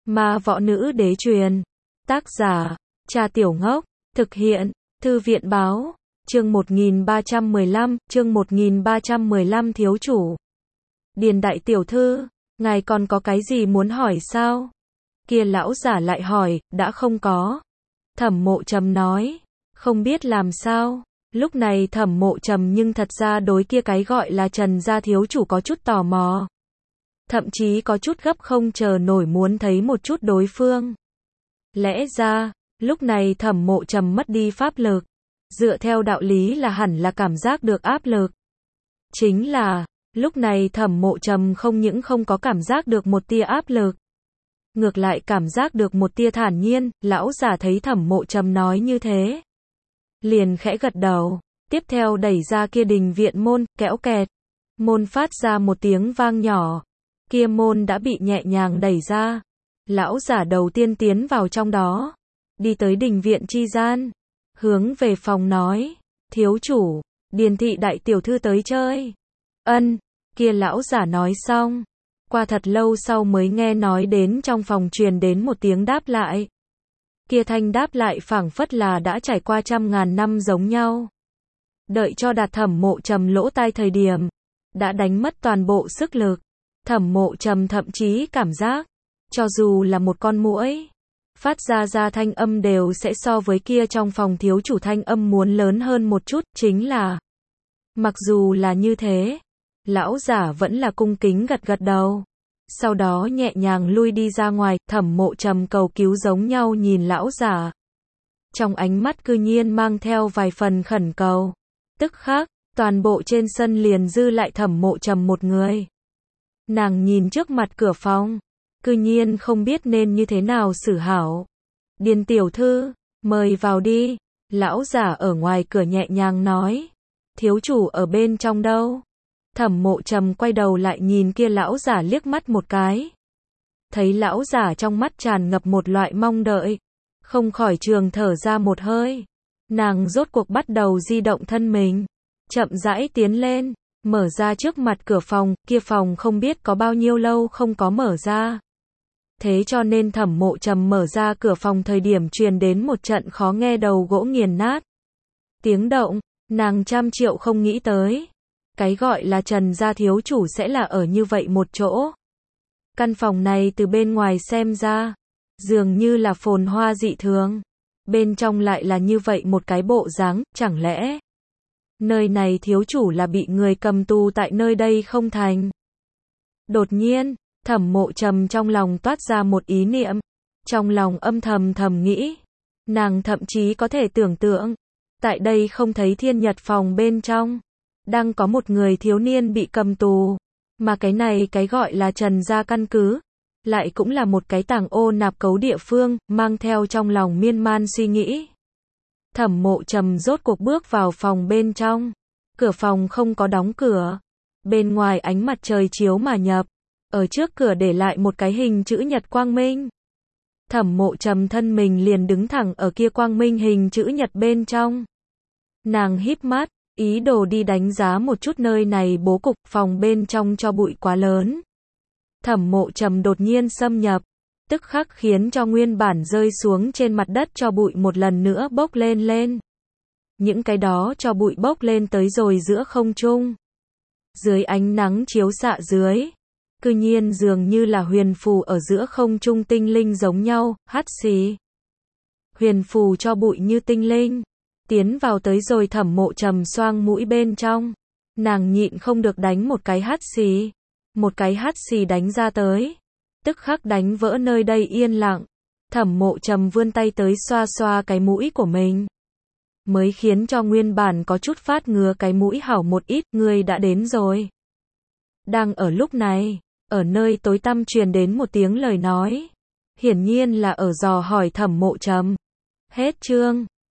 Ma võ nữ đế truyền. Tác giả, Trà Tiểu Ngốc. Thực hiện, Thư viện báo. Chương 1315, thiếu chủ. Điền đại tiểu thư, ngài còn có cái gì muốn hỏi sao? Kia lão giả lại hỏi, đã không có. Thẩm Mộ Trầm nói, không biết làm sao. Lúc này Thẩm Mộ Trầm nhưng thật ra đối kia cái gọi là Trần gia thiếu chủ có chút tò mò. Thậm chí có chút gấp không chờ nổi muốn thấy một chút đối phương. Lẽ ra, lúc này Thẩm Mộ Trầm mất đi pháp lực. Dựa theo đạo lý là hẳn là cảm giác được áp lực. Chính là, lúc này Thẩm Mộ Trầm không những không có cảm giác được một tia áp lực. Ngược lại cảm giác được một tia thản nhiên, lão giả thấy Thẩm Mộ Trầm nói như thế. Liền khẽ gật đầu, tiếp theo đẩy ra kia đình viện môn, kéo kẹt. Môn phát ra một tiếng vang nhỏ. Kia môn đã bị nhẹ nhàng đẩy ra. Lão giả đầu tiên tiến vào trong đó. Đi tới đình viện chi gian. Hướng về phòng nói. Thiếu chủ, Điền thị đại tiểu thư tới chơi. Ân, kia lão giả nói xong. Qua thật lâu sau mới nghe nói đến trong phòng truyền đến một tiếng đáp lại. Kia thanh đáp lại phảng phất là đã trải qua 100.000 năm giống nhau. Đợi cho đạt Thẩm Mộ Trầm lỗ tai thời điểm. Đã đánh mất toàn bộ sức lực. Thẩm Mộ Trầm thậm chí cảm giác. Cho dù là một con muỗi. Phát ra thanh âm đều sẽ so với kia trong phòng thiếu chủ thanh âm muốn lớn hơn một chút. Chính là. Mặc dù là như thế. Lão giả vẫn là cung kính gật gật đầu. Sau đó nhẹ nhàng lui đi ra ngoài, Thẩm Mộ Trầm cầu cứu giống nhau nhìn lão giả. Trong ánh mắt cư nhiên mang theo vài phần khẩn cầu. Tức khắc, toàn bộ trên sân liền dư lại Thẩm Mộ Trầm một người. Nàng nhìn trước mặt cửa phòng, cư nhiên không biết nên như thế nào xử hảo. Điền tiểu thư, mời vào đi. Lão giả ở ngoài cửa nhẹ nhàng nói. Thiếu chủ ở bên trong đâu? Thẩm Mộ Trầm quay đầu lại nhìn kia lão giả liếc mắt một cái. Thấy lão giả trong mắt tràn ngập một loại mong đợi. Không khỏi trường thở ra một hơi. Nàng rốt cuộc bắt đầu di động thân mình. Chậm rãi tiến lên. Mở ra trước mặt cửa phòng. Kia phòng không biết có bao nhiêu lâu không có mở ra. Thế cho nên Thẩm Mộ Trầm mở ra cửa phòng thời điểm truyền đến một trận khó nghe đầu gỗ nghiền nát. Tiếng động, nàng 100 triệu không nghĩ tới. Cái gọi là Trần gia thiếu chủ sẽ là ở như vậy một chỗ. Căn phòng này từ bên ngoài xem ra, dường như là phồn hoa dị thường. Bên trong lại là như vậy một cái bộ dáng, chẳng lẽ nơi này thiếu chủ là bị người cầm tù tại nơi đây không thành? Đột nhiên, Thẩm Mộ Trầm trong lòng toát ra một ý niệm. Trong lòng âm thầm nghĩ. Nàng thậm chí có thể tưởng tượng. Tại đây không thấy Thiên Nhật phòng bên trong. Đang có một người thiếu niên bị cầm tù. Mà cái này cái gọi là Trần gia căn cứ. Lại cũng là một cái tàng ô nạp cấu địa phương. Mang theo trong lòng miên man suy nghĩ. Thẩm Mộ Trầm rốt cuộc bước vào phòng bên trong. Cửa phòng không có đóng cửa. Bên ngoài ánh mặt trời chiếu mà nhập. Ở trước cửa để lại một cái hình chữ nhật quang minh. Thẩm Mộ Trầm thân mình liền đứng thẳng ở kia quang minh hình chữ nhật bên trong. Nàng híp mắt, ý đồ đi đánh giá một chút nơi này bố cục phòng bên trong cho bụi quá lớn. Thẩm Mộ Trầm đột nhiên xâm nhập, tức khắc khiến cho nguyên bản rơi xuống trên mặt đất cho bụi một lần nữa bốc lên. Những cái đó cho bụi bốc lên tới rồi giữa không trung. Dưới ánh nắng chiếu xạ dưới. Cư nhiên dường như là huyền phù ở giữa không trung tinh linh giống nhau, hắt xì. Huyền phù cho bụi như tinh linh. Tiến vào tới rồi Thẩm Mộ Trầm xoang mũi bên trong. Nàng nhịn không được đánh một cái hắt xì. Một cái hắt xì đánh ra tới. Tức khắc đánh vỡ nơi đây yên lặng. Thẩm Mộ Trầm vươn tay tới xoa xoa cái mũi của mình. Mới khiến cho nguyên bản có chút phát ngứa cái mũi hảo một ít, người đã đến rồi. Đang ở lúc này. Ở nơi tối tăm truyền đến một tiếng lời nói. Hiển nhiên là ở dò hỏi Thẩm Mộ Trầm. Hết chương.